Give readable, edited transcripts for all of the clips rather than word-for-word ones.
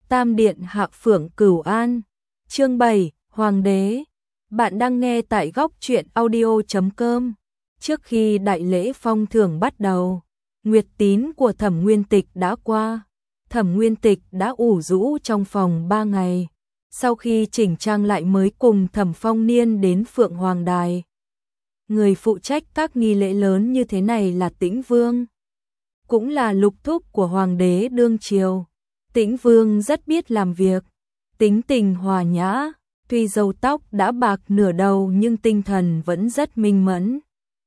Tam Điện Hạ Phượng Cửu An. Chương 7, Hoàng đế. Bạn đang nghe tại góc truyện audio.com. Trước khi đại lễ phong thưởng bắt đầu, nguyệt tín của Thẩm Nguyên Tịch đã qua. Thẩm Nguyên Tịch đã ủ rũ trong phòng 3 ngày. Sau khi chỉnh trang lại mới cùng Thẩm Phong Niên đến Phượng Hoàng Đài. Người phụ trách các nghi lễ lớn như thế này là Tĩnh Vương, cũng là lục thúc của Hoàng đế đương triều. Tĩnh Vương rất biết làm việc, tính tình hòa nhã, tuy râu tóc đã bạc nửa đầu nhưng tinh thần vẫn rất minh mẫn.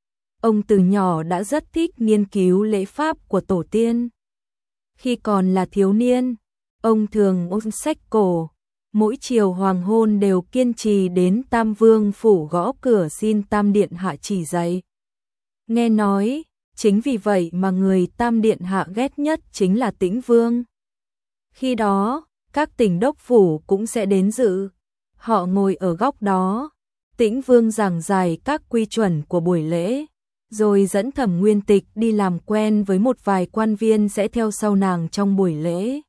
Ông từ nhỏ đã rất thích nghiên cứu lễ pháp của tổ tiên. Khi còn là thiếu niên, ông thường ôn sách cổ, mỗi chiều hoàng hôn đều kiên trì đến Tam Vương phủ gõ cửa xin Tam Điện Hạ chỉ dạy. Nghe nói, chính vì vậy mà người Tam Điện Hạ ghét nhất chính là Tĩnh Vương. Khi đó, các tỉnh đốc phủ cũng sẽ đến dự. Họ ngồi ở góc đó, Tĩnh Vương giảng giải các quy chuẩn của buổi lễ, rồi dẫn Thẩm Nguyên Tịch đi làm quen với một vài quan viên sẽ theo sau nàng trong buổi lễ.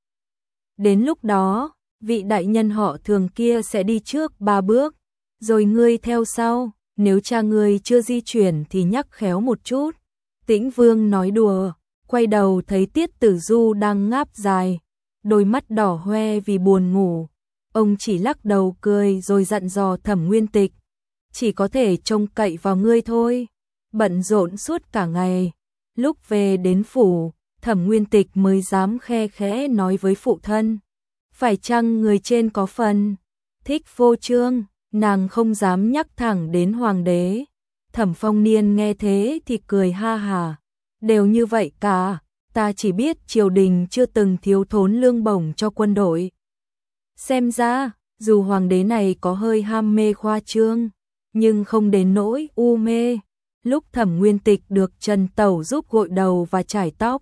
Đến lúc đó, vị đại nhân họ Thường kia sẽ đi trước 3 bước, rồi ngươi theo sau, nếu cha ngươi chưa di chuyển thì nhắc khéo một chút. Tĩnh Vương nói đùa, quay đầu thấy Tiết Tử Du đang ngáp dài, đôi mắt đỏ hoe vì buồn ngủ. Ông chỉ lắc đầu cười rồi dặn dò Thẩm Nguyên Tịch, chỉ có thể trông cậy vào ngươi thôi. Bận rộn suốt cả ngày, lúc về đến phủ, Thẩm Nguyên Tịch mới dám khe khẽ nói với phụ thân, phải chăng người trên có phần thích phô trương, nàng không dám nhắc thẳng đến hoàng đế. Thẩm Phong Niên nghe thế thì cười ha hả, đều như vậy cả, ta chỉ biết triều đình chưa từng thiếu thốn lương bổng cho quân đội. Xem ra, dù hoàng đế này có hơi ham mê khoa trương, nhưng không đến nỗi u mê. Lúc Thẩm Nguyên Tịch được Trần Tẩu giúp gội đầu và chải tóc,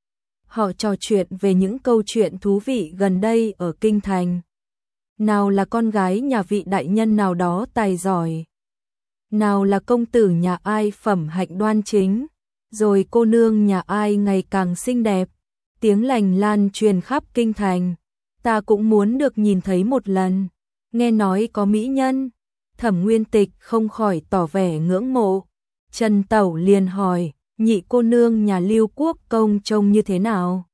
họ trò chuyện về những câu chuyện thú vị gần đây ở kinh thành. Nào là con gái nhà vị đại nhân nào đó tài giỏi, nào là công tử nhà ai phẩm hạnh đoan chính, rồi cô nương nhà ai ngày càng xinh đẹp. Tiếng lành lan truyền khắp kinh thành, ta cũng muốn được nhìn thấy một lần. Nghe nói có mỹ nhân, Thẩm Nguyên Tịch không khỏi tỏ vẻ ngưỡng mộ. Trần Tẩu liền hỏi, nhị cô nương nhà Lưu Quốc công trông như thế nào?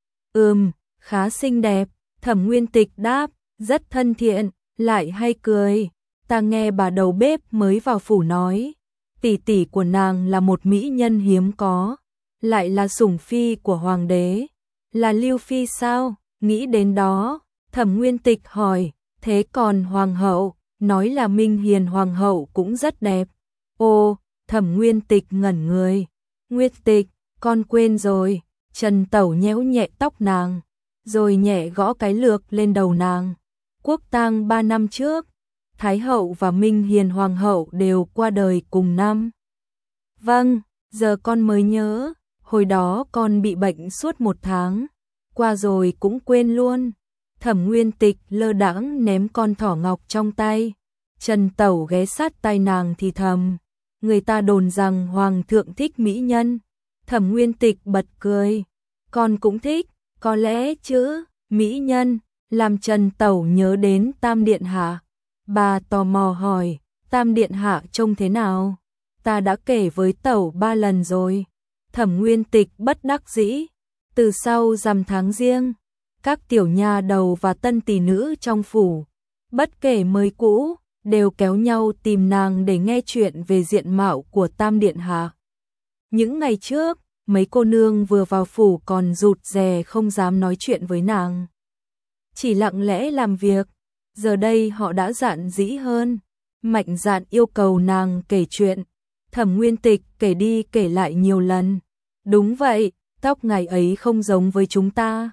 Khá xinh đẹp. Thẩm Nguyên Tịch đáp, rất thân thiện, lại hay cười. Ta nghe bà đầu bếp mới vào phủ nói, tỷ tỷ của nàng là một mỹ nhân hiếm có, lại là sủng phi của hoàng đế. Là Lưu Phi sao? Nghĩ đến đó, Thẩm Nguyên Tịch hỏi, thế còn hoàng hậu? Nói là Minh Hiền hoàng hậu cũng rất đẹp. Ô, Thẩm Nguyên Tịch ngẩn người. Nguyên Tịch, con quên rồi. Trần Tẩu nhéo nhẹ tóc nàng, rồi nhẹ gõ cái lược lên đầu nàng. Quốc tang 3 năm trước, Thái hậu và Minh Hiền hoàng hậu đều qua đời cùng năm. Vâng, giờ con mới nhớ, hồi đó con bị bệnh suốt 1 tháng, qua rồi cũng quên luôn. Thẩm Nguyên Tịch lơ đãng ném con thỏ ngọc trong tay. Trần Tẩu ghé sát tai nàng thì thầm, người ta đồn rằng hoàng thượng thích mỹ nhân. Thẩm Nguyên Tịch bật cười, con cũng thích, có lẽ chứ. Mỹ nhân làm Trần Tẩu nhớ đến Tam Điện Hạ. Bà tò mò hỏi, Tam Điện Hạ trông thế nào? Ta đã kể với Tẩu 3 lần rồi. Thẩm Nguyên Tịch bất đắc dĩ. Từ sau rằm tháng Giêng, các tiểu nha đầu và tân tỷ nữ trong phủ, bất kể mới cũ, đều kéo nhau tìm nàng để nghe chuyện về diện mạo của Tam Điện Hạ. Những ngày trước, mấy cô nương vừa vào phủ còn rụt rè không dám nói chuyện với nàng, chỉ lặng lẽ làm việc. Giờ đây họ đã dạn dĩ hơn, mạnh dạn yêu cầu nàng kể chuyện. Thẩm Nguyên Tịch kể đi kể lại nhiều lần. Đúng vậy, tóc ngày ấy không giống với chúng ta.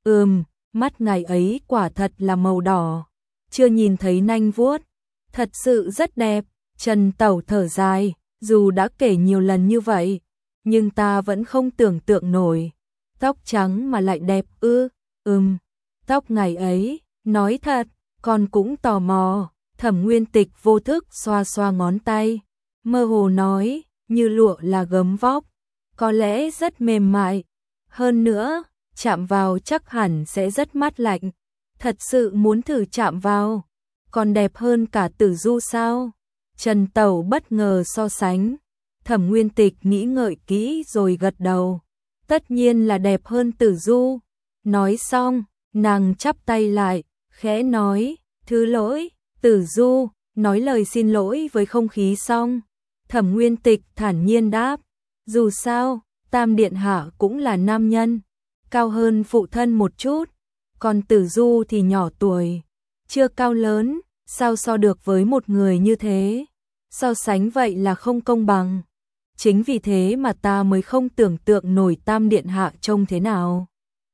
Mắt ngày ấy quả thật là màu đỏ, chưa nhìn thấy nanh vuốt, thật sự rất đẹp. Trần Tẩu thở dài, dù đã kể nhiều lần như vậy, nhưng ta vẫn không tưởng tượng nổi. Tóc trắng mà lại đẹp ư? Tóc ngày ấy, nói thật, con cũng tò mò. Thẩm Nguyên Tịch vô thức xoa xoa ngón tay, mơ hồ nói, như lụa là gấm vóc, có lẽ rất mềm mại. Hơn nữa, chạm vào chắc hẳn sẽ rất mát lạnh. Thật sự muốn thử chạm vào, còn đẹp hơn cả Tử Du sao? Trần Tẩu bất ngờ so sánh. Thẩm Nguyên Tịch nghĩ ngợi kỹ rồi gật đầu. Tất nhiên là đẹp hơn Tử Du. Nói xong, nàng chắp tay lại, khẽ nói, thứ lỗi, Tử Du, nói lời xin lỗi với không khí xong. Thẩm Nguyên Tịch thản nhiên đáp, dù sao, Tam Điện Hạ cũng là nam nhân, cao hơn phụ thân một chút, còn Tử Du thì nhỏ tuổi, chưa cao lớn, sao so được với một người như thế? So sánh vậy là không công bằng. Chính vì thế mà ta mới không tưởng tượng nổi Tam Điện Hạ trông thế nào.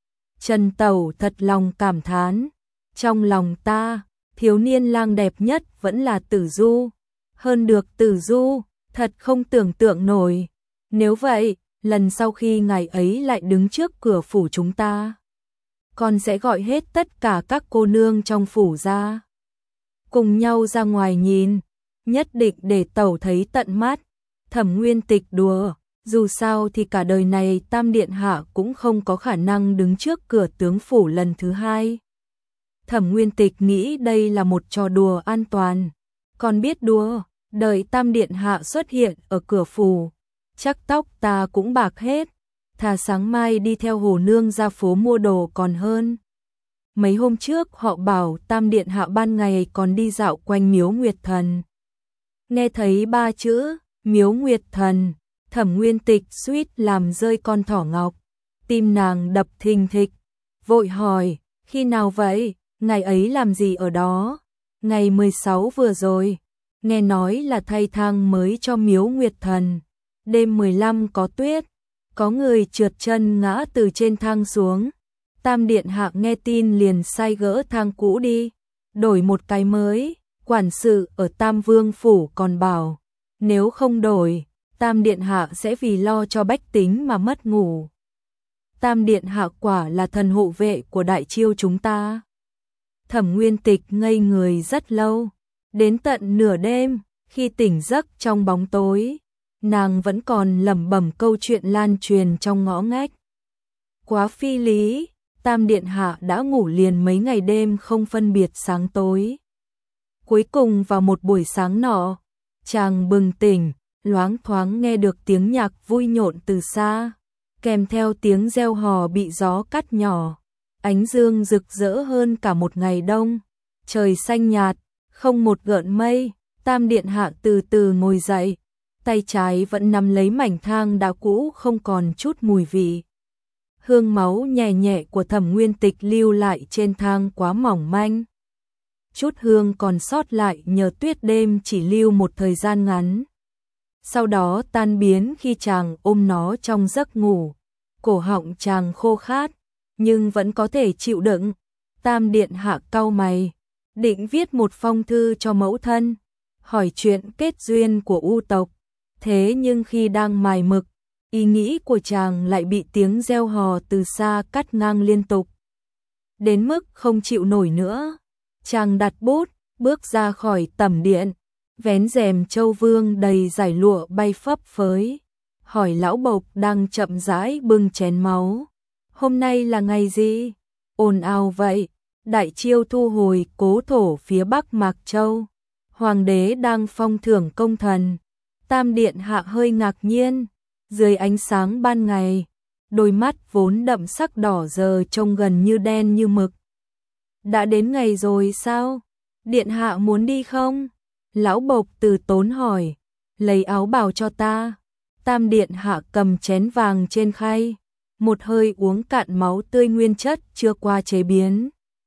Trần Tẩu thật lòng cảm thán, trong lòng ta, thiếu niên lang đẹp nhất vẫn là Tử Du. Hơn được Tử Du, thật không tưởng tượng nổi. Nếu vậy, lần sau khi ngài ấy lại đứng trước cửa phủ chúng ta, con sẽ gọi hết tất cả các cô nương trong phủ ra, cùng nhau ra ngoài nhìn, nhất định để Tẩu thấy tận mắt. Thẩm Nguyên Tịch đùa, dù sao thì cả đời này Tam Điện Hạ cũng không có khả năng đứng trước cửa tướng phủ lần thứ hai. Thẩm Nguyên Tịch nghĩ đây là một trò đùa an toàn, còn biết đùa, đợi Tam Điện Hạ xuất hiện ở cửa phủ, chắc tóc ta cũng bạc hết, thà sáng mai đi theo Hồ Nương ra phố mua đồ còn hơn. Mấy hôm trước họ bảo Tam Điện Hạ ban ngày còn đi dạo quanh miếu Nguyệt Thần. Nghe thấy ba chữ miếu Nguyệt Thần, Thẩm Nguyên Tịch suýt làm rơi con thỏ ngọc, tim nàng đập thình thịch, vội hỏi, khi nào vậy, ngày ấy làm gì ở đó? Ngày 16 vừa rồi, nghe nói là thay thang mới cho miếu Nguyệt Thần, đêm 15 có tuyết, có người trượt chân ngã từ trên thang xuống. Tam Điện Hạ nghe tin liền sai gỡ thang cũ đi, đổi một cái mới. Quản sự ở Tam Vương phủ còn bảo, nếu không đổi, Tam Điện Hạ sẽ vì lo cho bách tính mà mất ngủ. Tam Điện Hạ quả là thần hộ vệ của Đại Chiêu chúng ta. Thẩm Nguyên Tịch ngây người rất lâu, đến tận nửa đêm, khi tỉnh giấc trong bóng tối, nàng vẫn còn lẩm bẩm câu chuyện lan truyền trong ngõ ngách. Quá phi lý, Tam Điện Hạ đã ngủ liền mấy ngày đêm không phân biệt sáng tối. Cuối cùng vào một buổi sáng nọ, chàng bừng tỉnh, loáng thoáng nghe được tiếng nhạc vui nhộn từ xa, kèm theo tiếng reo hò bị gió cắt nhỏ. Ánh dương rực rỡ hơn cả một ngày đông, trời xanh nhạt, không một gợn mây. Tam Điện Hạ từ từ ngồi dậy, tay trái vẫn nắm lấy mảnh thang đá cũ không còn chút mùi vị. Hương máu nhẹ nhẹ của Thẩm Nguyên Tịch lưu lại trên thang quá mỏng manh. Chút hương còn sót lại nhờ tuyết đêm chỉ lưu một thời gian ngắn. Sau đó tan biến khi chàng ôm nó trong giấc ngủ. Cổ họng chàng khô khát, nhưng vẫn có thể chịu đựng. Tam Điện Hạ cau mày, định viết một phong thư cho mẫu thân, hỏi chuyện kết duyên của U tộc. Thế nhưng khi đang mải mực, ý nghĩ của chàng lại bị tiếng reo hò từ xa cắt ngang liên tục. Đến mức không chịu nổi nữa, chàng đặt bút, bước ra khỏi tẩm điện, vén rèm châu vương đầy dải lụa bay phấp phới, hỏi lão bộc đang chậm rãi bưng chén máu. Hôm nay là ngày gì? Ồn ào vậy. Đại Chiêu thu hồi cố thổ phía bắc Mạc Châu. Hoàng đế đang phong thưởng công thần. Tam Điện Hạ hơi ngạc nhiên. Dưới ánh sáng ban ngày, đôi mắt vốn đậm sắc đỏ giờ trông gần như đen như mực. Đã đến ngày rồi sao? Điện Hạ muốn đi không? Lão bộc từ tốn hỏi. Lấy áo bào cho ta. Tam Điện Hạ cầm chén vàng trên khay, một hơi uống cạn máu tươi nguyên chất chưa qua chế biến.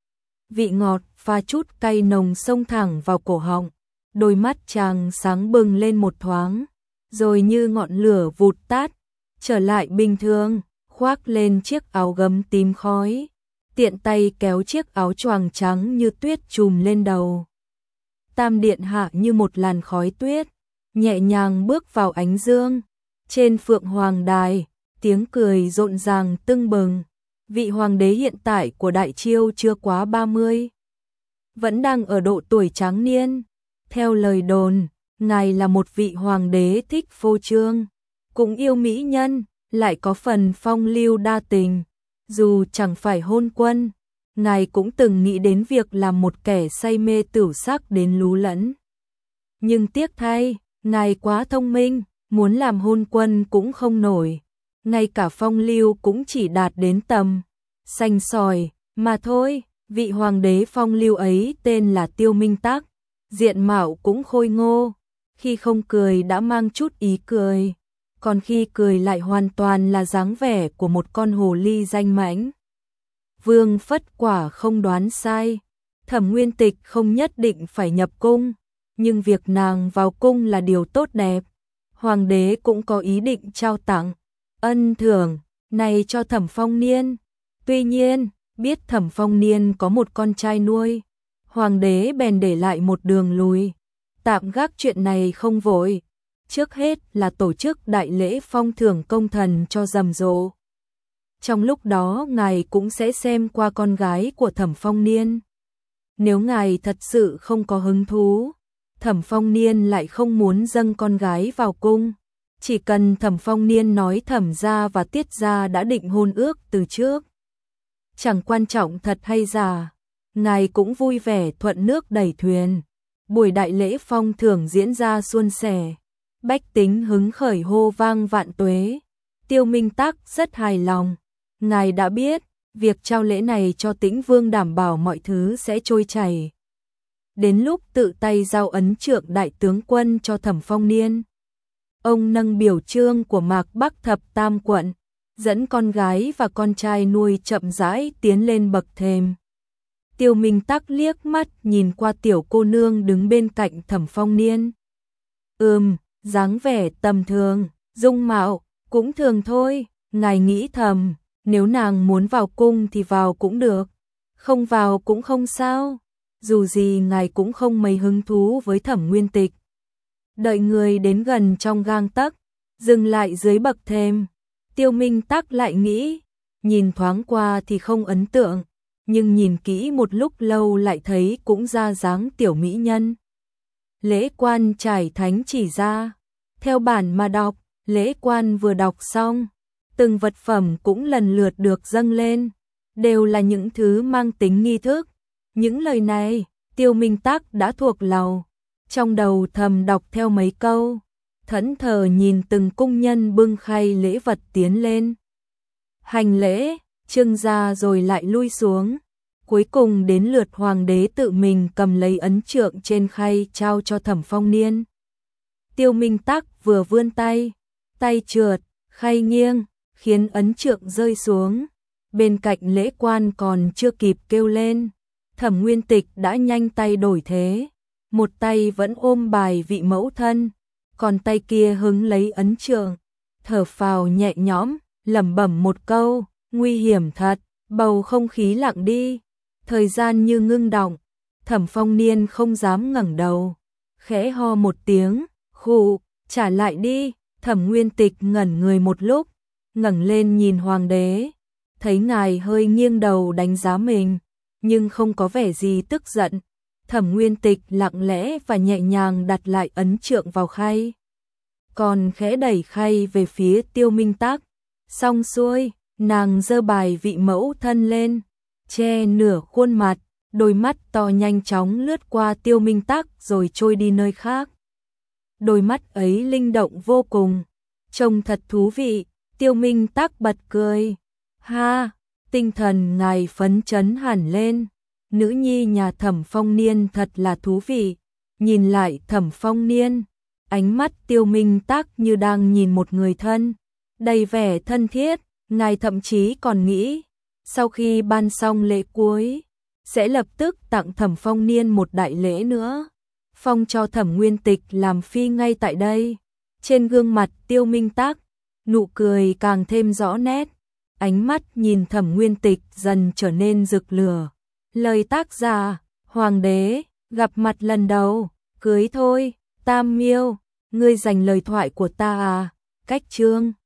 Vị ngọt pha chút cay nồng xông thẳng vào cổ họng, đôi mắt chàng sáng bừng lên một thoáng, rồi như ngọn lửa vụt tắt, trở lại bình thường, khoác lên chiếc áo gấm tím khói, tiện tay kéo chiếc áo choàng trắng như tuyết trùm lên đầu. Tam Điện Hạ như một làn khói tuyết, nhẹ nhàng bước vào ánh dương. Trên Phượng Hoàng Đài, tiếng cười rộn ràng tưng bừng. Vị hoàng đế hiện tại của Đại Chiêu chưa quá 30, vẫn đang ở độ tuổi tráng niên. Theo lời đồn, ngài là một vị hoàng đế thích phô trương, cũng yêu mỹ nhân, lại có phần phong lưu đa tình. Dù chẳng phải hôn quân, ngài cũng từng nghĩ đến việc làm một kẻ say mê tửu sắc đến lú lẫn. Nhưng tiếc thay, ngài quá thông minh, muốn làm hôn quân cũng không nổi, ngay cả phong lưu cũng chỉ đạt đến tầm xanh sỏi mà thôi. Vị hoàng đế phong lưu ấy tên là Tiêu Minh Tắc, diện mạo cũng khôi ngô, khi không cười đã mang chút ý cười, còn khi cười lại hoàn toàn là dáng vẻ của một con hồ ly danh mãnh. Vương Phất quả không đoán sai, Thẩm Nguyên Tịch không nhất định phải nhập cung, nhưng việc nàng vào cung là điều tốt đẹp. Hoàng đế cũng có ý định trao tặng ân thưởng này cho Thẩm Phong Niên. Tuy nhiên, biết Thẩm Phong Niên có một con trai nuôi, hoàng đế bèn để lại một đường lùi, tạm gác chuyện này không vội. Trước hết là tổ chức đại lễ phong thưởng công thần cho rầm rộ. Trong lúc đó ngài cũng sẽ xem qua con gái của Thẩm Phong Niên. Nếu ngài thật sự không có hứng thú, Thẩm Phong Niên lại không muốn dâng con gái vào cung, chỉ cần Thẩm Phong Niên nói Thẩm gia và Tiết gia đã định hôn ước từ trước. Chẳng quan trọng thật hay giả, ngài cũng vui vẻ thuận nước đẩy thuyền. Buổi đại lễ phong thưởng diễn ra suôn sẻ, bách tính hứng khởi hô vang vạn tuế. Tiêu Minh Tắc rất hài lòng. Ngài đã biết, việc trao lễ này cho Tĩnh Vương đảm bảo mọi thứ sẽ trôi chảy. Đến lúc tự tay giao ấn trượng đại tướng quân cho Thẩm Phong Niên, ông nâng biểu chương của Mạc Bắc Thập Tam quận, dẫn con gái và con trai nuôi chậm rãi tiến lên bậc thềm. Tiêu Minh Tắc liếc mắt nhìn qua tiểu cô nương đứng bên cạnh Thẩm Phong Niên. Dáng vẻ tầm thường, dung mạo cũng thường thôi. Ngài nghĩ thầm, nếu nàng muốn vào cung thì vào cũng được, không vào cũng không sao. Dù gì ngài cũng không mấy hứng thú với Thẩm Nguyên Tịch. Đợi người đến gần trong gang tấc, dừng lại dưới bậc thềm, Tiêu Minh Tắc lại nghĩ, nhìn thoáng qua thì không ấn tượng, nhưng nhìn kỹ một lúc lâu lại thấy cũng ra dáng tiểu mỹ nhân. Lễ quan trải thánh chỉ ra, theo bản mà đọc, lễ quan vừa đọc xong, từng vật phẩm cũng lần lượt được dâng lên, đều là những thứ mang tính nghi thức. Những lời này, Tiêu Minh Tắc đã thuộc lòng, trong đầu thầm đọc theo mấy câu, thẫn thờ nhìn từng cung nhân bưng khay lễ vật tiến lên. Hành lễ, trưng ra rồi lại lui xuống. Cuối cùng đến lượt hoàng đế tự mình cầm lấy ấn trượng trên khay trao cho Thẩm Phong Niên. Tiêu Minh Tắc vừa vươn tay, tay trượt, khay nghiêng, khiến ấn trượng rơi xuống. Bên cạnh lễ quan còn chưa kịp kêu lên, Thẩm Nguyên Tịch đã nhanh tay đổi thế. Một tay vẫn ôm bài vị mẫu thân, còn tay kia hứng lấy ấn trượng, thở phào nhẹ nhõm, lẩm bẩm một câu, nguy hiểm thật. Bầu không khí lặng đi, thời gian như ngưng đọng. Thẩm Phong Niên không dám ngẩng đầu, khẽ ho một tiếng, khụ, trả lại đi. Thẩm Nguyên Tịch ngẩn người một lúc, ngẩng lên nhìn hoàng đế, thấy ngài hơi nghiêng đầu đánh giá mình, nhưng không có vẻ gì tức giận. Thẩm Nguyên Tịch lặng lẽ và nhẹ nhàng đặt lại ấn trượng vào khay, còn khẽ đẩy khay về phía Tiêu Minh Tắc. Xong xuôi, nàng giơ bài vị mẫu thân lên, che nửa khuôn mặt, đôi mắt to nhanh chóng lướt qua Tiêu Minh Tắc rồi trôi đi nơi khác. Đôi mắt ấy linh động vô cùng, trông thật thú vị. Tiêu Minh Tắc bật cười, ha, tinh thần ngài phấn chấn hẳn lên. Nữ nhi nhà Thẩm Phong Niên thật là thú vị. Nhìn lại Thẩm Phong Niên, ánh mắt Tiêu Minh Tắc như đang nhìn một người thân, đầy vẻ thân thiết. Ngài thậm chí còn nghĩ, sau khi ban xong lễ cuối, sẽ lập tức tặng Thẩm Phong Niên một đại lễ nữa, phong cho Thẩm Nguyên Tịch làm phi ngay tại đây. Trên gương mặt Tiêu Minh Tắc, nụ cười càng thêm rõ nét, ánh mắt nhìn Thẩm Nguyên Tịch dần trở nên rực lửa. Lời tác giả, hoàng đế, gặp mặt lần đầu, cưới thôi, Tam Miêu, ngươi giành lời thoại của ta à? Cách chương